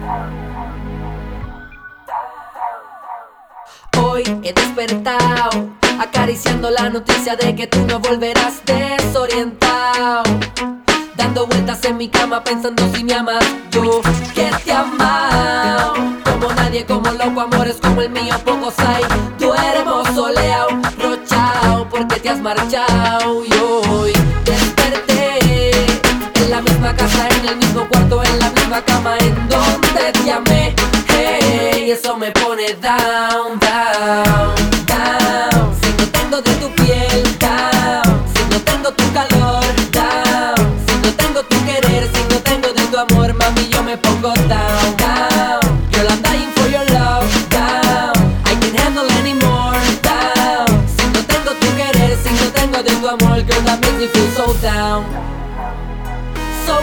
Hoy he despertado acariciando la noticia de que tú no volverás desorientado, dando vueltas en mi cama pensando si me amas. Yo que te he amado como nadie, como loco, amores como el mío pocos hay. Tú eres soleado, rochao, porque te has marchado. Y hoy desperté en la misma casa, en el mismo cuarto, en la misma cama en donde te amé. Hey, eso me pone down, down, down. Si no tengo de tu piel, down. Si no tengo tu calor, down. Si no tengo tu querer, si no tengo de tu amor, mami, yo me pongo down, down. Girl, I'm dying for your love, down. I can't handle anymore, down. Si no tengo tu querer, si no tengo de tu amor, girl, that makes me feel so down, so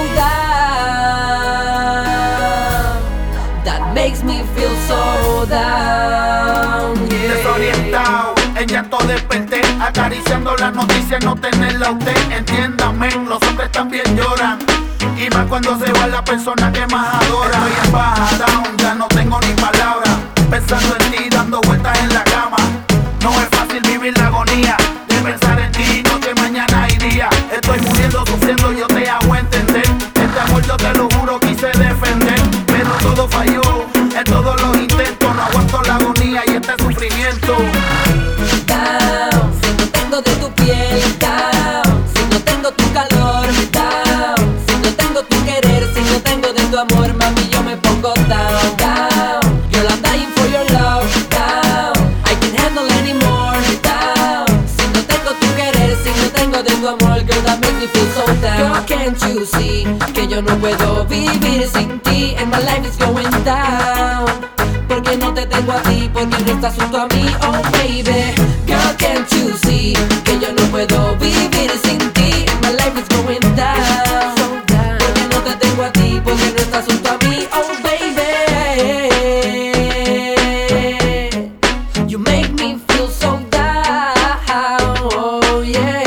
down. That makes me feel so down, yeah. Desorientado, en llanto desperté, acariciando la noticia, no tenerla a usted. Entiéndame, los hombres también lloran, y más cuando se va la persona que más adora. Estoy en baja, down, ya no tengo ni palabras, pensando en ti, dando vueltas en la cama. No es fácil vivir la agonía de pensar en ti, noche, mañana y día. Estoy muriendo, sufriendo, yo te hago entender. Este amor yo te lo juro, quise defender, pero todo falló en todos los intentos. No aguanto la agonía y este sufrimiento. Down, si no tengo de tu piel, down. Si no tengo tu calor, down. Si no tengo tu querer, si no tengo de tu amor, mami, yo me pongo down, down. Girl, I'm dying for your love, down. I can't handle anymore, down. Si no tengo tu querer, si no tengo de tu amor, girl, that makes me feel so down. Girl, can't you see que yo no puedo vivir sin ti? And my life is going down, porque no te tengo a ti, porque no estás junto a mí, oh baby. Girl, can't you see que yo no puedo vivir sin ti? My life is going down, porque no te tengo a ti, porque no estás junto a mí, oh baby. You make me feel so down, oh yeah.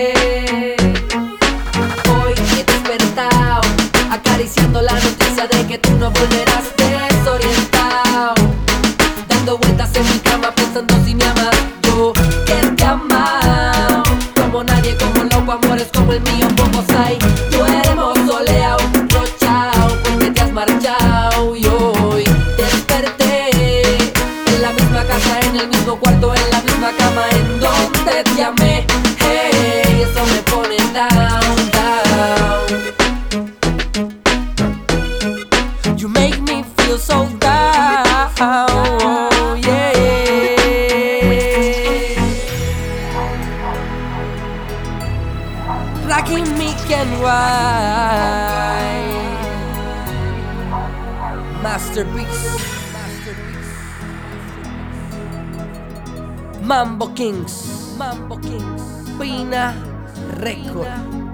Hoy he despertado acariciando la noticia de que tú no volverás desorientado, dando vueltas en mi cama pensando si me amas. Yo que te he amado como nadie, como loco, amores como el mío pocos hay. Tú eres soleado, rochao, porque te has marchado. Y hoy desperté en la misma casa, en el mismo cuarto, en la misma cama en donde te amé. Hey, eso me pone down, down. You make me feel so down, oh, yeah. Rocking me can ride. Masterpiece. Mambo Kings. Pina Record.